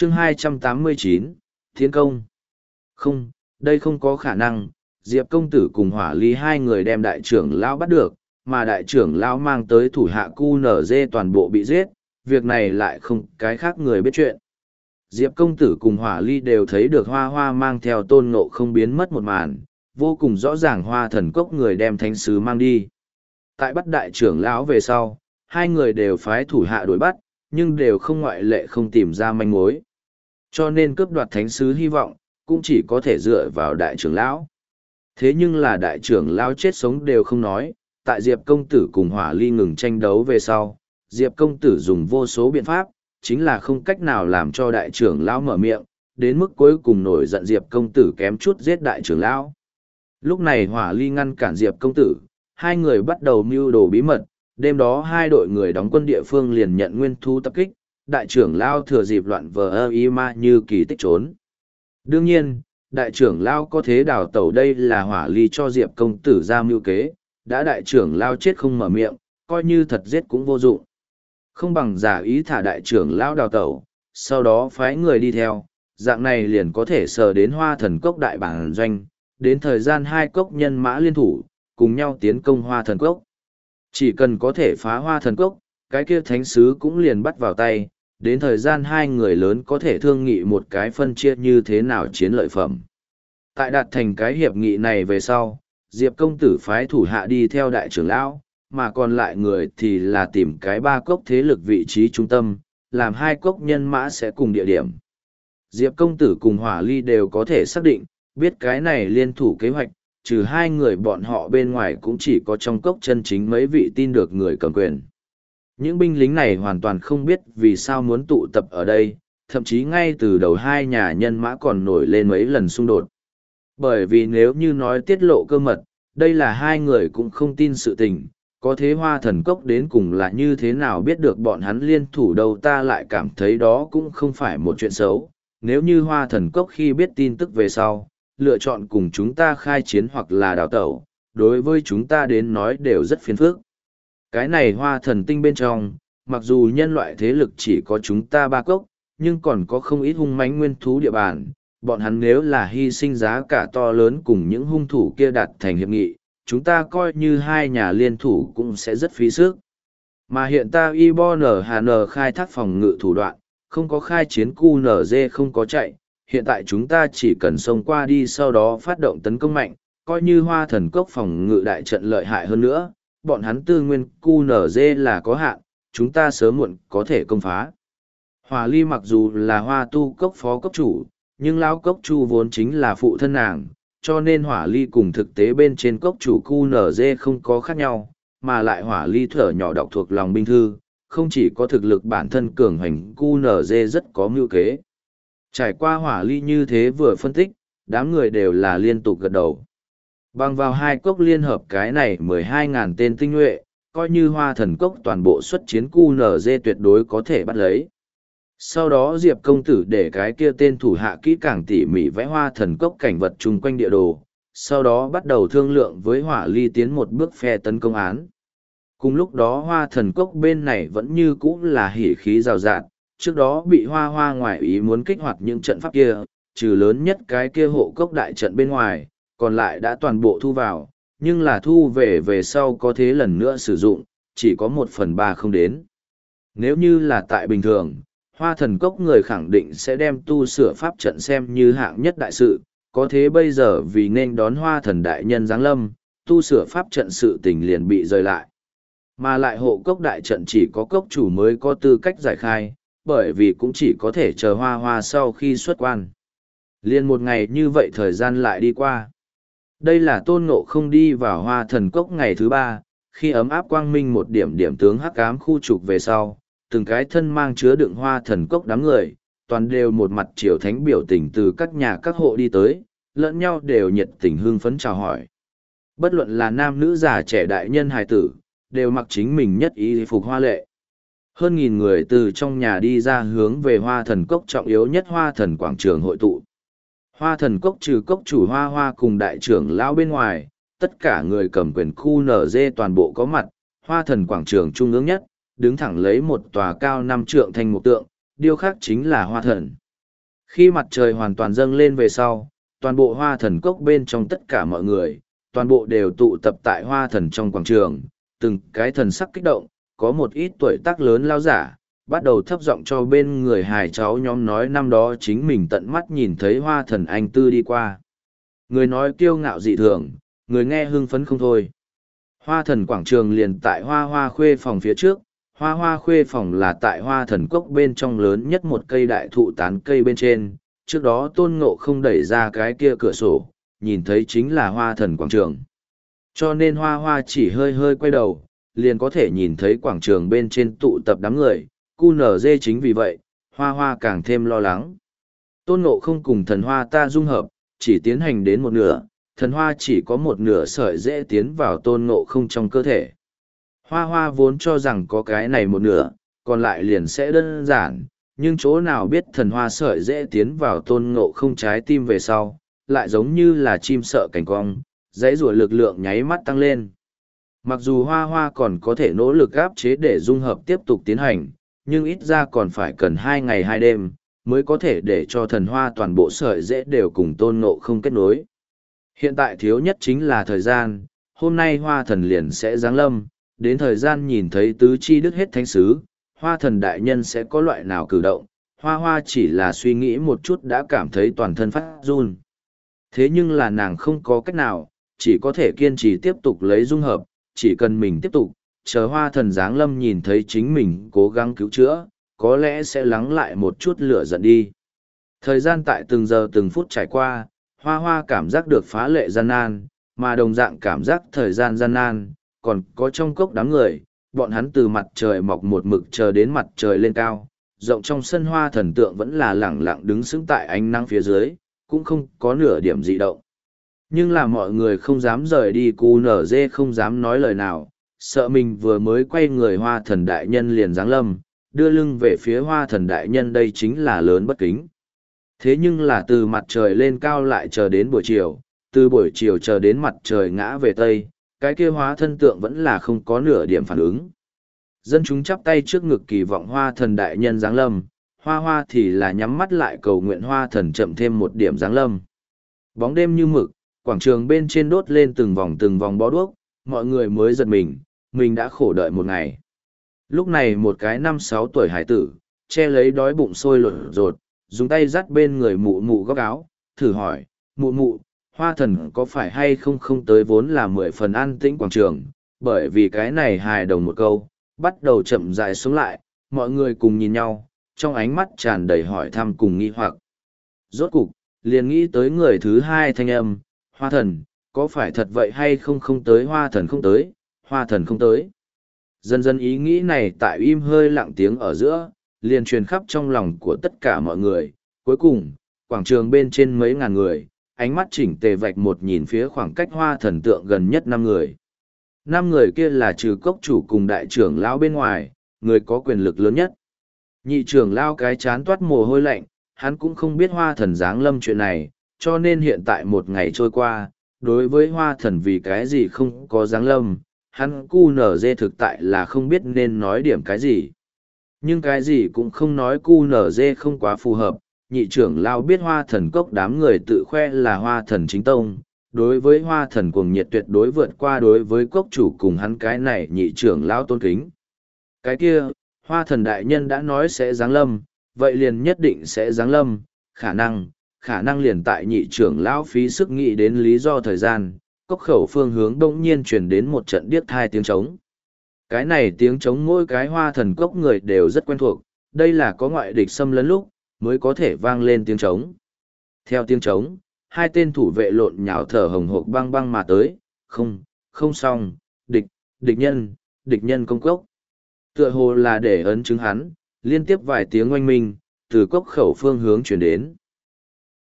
chương 289, Thiên Công. Không, đây không có khả năng, Diệp công tử cùng Hỏa Ly hai người đem đại trưởng lão bắt được, mà đại trưởng lão mang tới thủ hạ QNZ toàn bộ bị giết, việc này lại không cái khác người biết chuyện. Diệp công tử cùng Hỏa Ly đều thấy được Hoa Hoa mang theo Tôn Ngộ không biến mất một màn, vô cùng rõ ràng Hoa Thần Cốc người đem thánh sứ mang đi. Tại bắt đại trưởng lão về sau, hai người đều phái thủ hạ đuổi bắt, nhưng đều không ngoại lệ không tìm ra manh mối. Cho nên cướp đoạt thánh sứ hy vọng, cũng chỉ có thể dựa vào đại trưởng lão. Thế nhưng là đại trưởng lão chết sống đều không nói, tại Diệp công tử cùng Hỏa Ly ngừng tranh đấu về sau, Diệp công tử dùng vô số biện pháp, chính là không cách nào làm cho đại trưởng lão mở miệng, đến mức cuối cùng nổi giận Diệp công tử kém chút giết đại trưởng lão. Lúc này Hỏa Ly ngăn cản Diệp công tử, hai người bắt đầu mưu đồ bí mật, đêm đó hai đội người đóng quân địa phương liền nhận nguyên thú tập kích, đại trưởng lão thừa dịp loạn vờ y ma như kỳ tích trốn. Đương nhiên, đại trưởng lão có thế đào tẩu đây là Hỏa Ly cho Diệp công tử ra mưu kế, đã đại trưởng lão chết không mở miệng, coi như thật giết cũng vô dụng. Không bằng giả ý thả đại trưởng lão đào tẩu, sau đó phái người đi theo, dạng này liền có thể sờ đến Hoa Thần Cốc đại bản doanh, đến thời gian hai cốc nhân mã liên thủ, cùng nhau tiến công Hoa Thần Cốc. Chỉ cần có thể phá Hoa Thần Cốc, cái kia thánh sứ cũng liền bắt vào tay, đến thời gian hai người lớn có thể thương nghị một cái phân chia như thế nào chiến lợi phẩm. Tại đạt thành cái hiệp nghị này về sau, Diệp công tử phái thủ hạ đi theo đại trưởng lão, mà còn lại người thì là tìm cái ba cốc thế lực vị trí trung tâm, làm hai cốc nhân mã sẽ cùng địa điểm. Diệp công tử cùng Hỏa Ly đều có thể xác định, biết cái này liên thủ kế hoạch, trừ hai người bọn họ bên ngoài cũng chỉ có trong cốc chân chính mấy vị tin được người cầm quyền. Những binh lính này hoàn toàn không biết vì sao muốn tụ tập ở đây, thậm chí ngay từ đầu hai nhà nhân mã còn nổi lên mấy lần xung đột. Bởi vì nếu như nói tiết lộ cơ mật, đây là hai người cũng không tin sự tình, có thế Hoa Thần Cốc đến cùng là như thế nào biết được bọn hắn liên thủ đâu, ta lại cảm thấy đó cũng không phải một chuyện xấu. Nếu như Hoa Thần Cốc khi biết tin tức về sau, lựa chọn cùng chúng ta khai chiến hoặc là đào tẩu, đối với chúng ta đến nói đều rất phiền phức. Cái này Hoa Thần Tinh bên trong, mặc dù nhân loại thế lực chỉ có chúng ta ba cốc, nhưng còn có không ít hung mãnh nguyên thú địa bàn, bọn hắn nếu là hy sinh giá cả to lớn cùng những hung thủ kia đạt thành hiệp nghị, chúng ta coi như hai nhà liên thủ cũng sẽ rất phí sức. Mà hiện ta IBONHN khai thác phòng ngự thủ đoạn, không có khai chiến QNZ không có chạy, hiện tại chúng ta chỉ cần xông qua đi sau đó phát động tấn công mạnh, coi như Hoa Thần Cốc phòng ngự đại trận lợi hại hơn nữa, bọn hắn tư nguyên QNZ là có hạn, chúng ta sớm muộn có thể công phá. Hỏa Ly mặc dù là Hoa Tu Cốc phó cốc chủ, nhưng lão cốc chu vốn chính là phụ thân nàng, cho nên Hỏa Ly cùng thực tế bên trên cốc chủ QNZ không có khác nhau, mà lại Hỏa Ly thở nhỏ đọc thuộc lòng binh thư, không chỉ có thực lực bản thân cường hành, QNZ rất có mưu kế. Trải qua Hỏa Ly như thế vừa phân tích, đám người đều là liên tục gật đầu. Bằng vào hai cốc liên hợp cái này 12.000 tên tinh nhuệ, coi như Hoa Thần Cốc toàn bộ xuất chiến QNZ tuyệt đối có thể bắt lấy. Sau đó Diệp công tử để cái kia tên thủ hạ kỹ càng tỉ mỉ vẽ Hoa Thần Cốc cảnh vật chung quanh địa đồ, sau đó bắt đầu thương lượng với Hỏa Ly tiến một bước phe tấn công án. Cùng lúc đó Hoa Thần Cốc bên này vẫn như cũ là hỉ khí rào rạt, trước đó bị Hoa Hoa ngoại ý muốn kích hoạt những trận pháp kia, trừ lớn nhất cái kia hộ cốc đại trận bên ngoài, còn lại đã toàn bộ thu vào, nhưng là thu về sau có thế lần nữa sử dụng, chỉ có 1/3 không đến. Nếu như là tại bình thường, Hoa Thần Cốc người khẳng định sẽ đem tu sửa pháp trận xem như hạng nhất đại sự, có thế bây giờ vì nên đón Hoa Thần Đại Nhân giáng lâm, tu sửa pháp trận sự tình liền bị rời lại. Mà lại hộ cốc đại trận chỉ có cốc chủ mới có tư cách giải khai, bởi vì cũng chỉ có thể chờ Hoa Hoa sau khi xuất quan. Liên một ngày như vậy thời gian lại đi qua. Đây là Tôn Ngộ không đi vào Hoa Thần Cốc ngày thứ 3, khi ấm áp quang minh một điểm tướng hắc ám khu trục về sau, từng cái thân mang chứa đựng Hoa Thần Cốc đám người, toàn đều một mặt triều thánh biểu tình từ các nhà các hộ đi tới, lẫn nhau đều nhiệt tình hưng phấn chào hỏi. Bất luận là nam nữ già trẻ đại nhân hài tử, đều mặc chính mình nhất y phục hoa lệ. Hơn 1000 người từ trong nhà đi ra hướng về Hoa Thần Cốc trọng yếu nhất Hoa Thần Quảng trường hội tụ. Hoa Thần Cốc trừ cốc chủ Hoa Hoa cùng đại trưởng lão bên ngoài, tất cả người cầm quyền khu NG toàn bộ có mặt, Hoa Thần Quảng trường trung ương nhất, đứng thẳng lấy một tòa cao 5 trượng thành một tượng, điêu khắc chính là Hoa Thần. Khi mặt trời hoàn toàn dâng lên về sau, toàn bộ hoa thần cốc bên trong tất cả mọi người, toàn bộ đều tụ tập tại hoa thần trong quảng trường, từng cái thần sắc kích động, có một ít tuổi tác lớn lao giả, bắt đầu thấp giọng cho bên người hài cháu nhóm nói năm đó chính mình tận mắt nhìn thấy hoa thần anh tư đi qua. Người nói kiêu ngạo dị thường, người nghe hưng phấn không thôi. Hoa thần quảng trường liền tại hoa hoa khuê phòng phía trước, hoa hoa khuê phòng là tại hoa thần cốc bên trong lớn nhất một cây đại thụ tán cây bên trên, trước đó tôn ngộ không đẩy ra cái kia cửa sổ, nhìn thấy chính là hoa thần quảng trường. Cho nên hoa hoa chỉ hơi hơi quay đầu, liền có thể nhìn thấy quảng trường bên trên tụ tập đám người, QNZ chính vì vậy, hoa hoa càng thêm lo lắng. Tôn ngộ không cùng thần hoa ta dung hợp, chỉ tiến hành đến một nửa, thần hoa chỉ có một nửa sợi dễ tiến vào tôn ngộ không trong cơ thể. Hoa hoa vốn cho rằng có cái này một nửa, còn lại liền sẽ đơn giản, nhưng chỗ nào biết thần hoa sợi dễ tiến vào tôn ngộ không trái tim về sau, lại giống như là chim sợ cảnh cong, dãy rùa lực lượng nháy mắt tăng lên. Mặc dù hoa hoa còn có thể nỗ lực áp chế để dung hợp tiếp tục tiến hành, nhưng ít ra còn phải cần 2 ngày 2 đêm, mới có thể để cho thần hoa toàn bộ sợi dễ đều cùng tôn ngộ không kết nối. Hiện tại thiếu nhất chính là thời gian, hôm nay hoa thần liền sẽ giáng lâm, đến thời gian nhìn thấy tứ chi đứt hết thánh sứ, hoa thần đại nhân sẽ có loại nào cử động, hoa hoa chỉ là suy nghĩ một chút đã cảm thấy toàn thân phát run. Thế nhưng là nàng không có cách nào, chỉ có thể kiên trì tiếp tục lấy dung hợp, chỉ cần mình tiếp tục, chờ hoa thần giáng lâm nhìn thấy chính mình cố gắng cứu chữa, có lẽ sẽ lắng lại một chút lửa giận đi. Thời gian tại từng giờ từng phút trải qua, hoa hoa cảm giác được phá lệ gian nan, mà đồng dạng cảm giác thời gian gian nan, còn có trong cốc đám người, bọn hắn từ mặt trời mọc một mực chờ đến mặt trời lên cao, rộng trong sân hoa thần tượng vẫn là lẳng lặng đứng sững tại ánh nắng phía dưới, cũng không có nửa điểm dị động. Nhưng là mọi người không dám rời đi, QNZ không dám nói lời nào, sợ mình vừa mới quay người hoa thần đại nhân liền giáng lâm, đưa lưng về phía hoa thần đại nhân, đây chính là lớn bất kính. Thế nhưng là từ mặt trời lên cao lại chờ đến buổi chiều, từ buổi chiều chờ đến mặt trời ngã về tây, cái kia hóa thân tượng vẫn là không có nửa điểm phản ứng. Dân chúng chắp tay trước ngực kỳ vọng hoa thần đại nhân giáng lâm, hoa hoa thì là nhắm mắt lại cầu nguyện hoa thần chậm thêm một điểm giáng lâm. Bóng đêm như mực, quảng trường bên trên đốt lên từng vòng bó đuốc, mọi người mới giật mình đã khổ đợi một ngày. Lúc này một cái 5-6 tuổi hải tử, che lấy đói bụng sôi lột rột, dùng tay dắt bên người mụ mụ góc áo, thử hỏi, mụ mụ, hoa thần có phải hay không không tới, vốn là 10 phần an tĩnh quảng trường, bởi vì cái này hài đồng một câu, bắt đầu chậm rãi xuống lại, mọi người cùng nhìn nhau, trong ánh mắt tràn đầy hỏi thăm cùng nghi hoặc. Rốt cục, liền nghĩ tới người thứ hai thanh âm, hoa thần, có phải thật vậy hay không không tới, hoa thần không tới, hoa thần không tới. Dần dần ý nghĩ này tại im hơi lặng tiếng ở giữa, liền truyền khắp trong lòng của tất cả mọi người. Cuối cùng, quảng trường bên trên mấy ngàn người, ánh mắt chỉnh tề vạch một nhìn phía khoảng cách hoa thần tượng gần nhất 5 người. 5 người kia là trừ cốc chủ cùng đại trưởng lão bên ngoài, người có quyền lực lớn nhất. Nhị trưởng lão cái chán toát mồ hôi lạnh, hắn cũng không biết hoa thần giáng lâm chuyện này, cho nên hiện tại một ngày trôi qua, đối với hoa thần vì cái gì không có giáng lâm, hắn QNZ thực tại là không biết nên nói điểm cái gì. Nhưng cái gì cũng không nói, QNZ không quá phù hợp, nhị trưởng lao biết hoa thần cốc đám người tự khoe là hoa thần chính tông, đối với hoa thần cuồng nhiệt tuyệt đối vượt qua đối với cốc chủ cùng hắn cái này nhị trưởng lao tôn kính. Cái kia, hoa thần đại nhân đã nói sẽ giáng lâm, vậy liền nhất định sẽ giáng lâm, khả năng liền tại nhị trưởng lão phí sức nghĩ đến lý do thời gian, cốc khẩu phương hướng đông nhiên truyền đến một trận điếc thai tiếng trống. Cái này tiếng trống mỗi cái hoa thần cốc người đều rất quen thuộc, đây là có ngoại địch xâm lấn lúc, mới có thể vang lên tiếng trống. Theo tiếng trống, hai tên thủ vệ lộn nhào thở hồng hộc băng băng mà tới, không xong, địch nhân công cốc. Tựa hồ là để ấn chứng hắn, liên tiếp vài tiếng oanh minh, từ cốc khẩu phương hướng chuyển đến.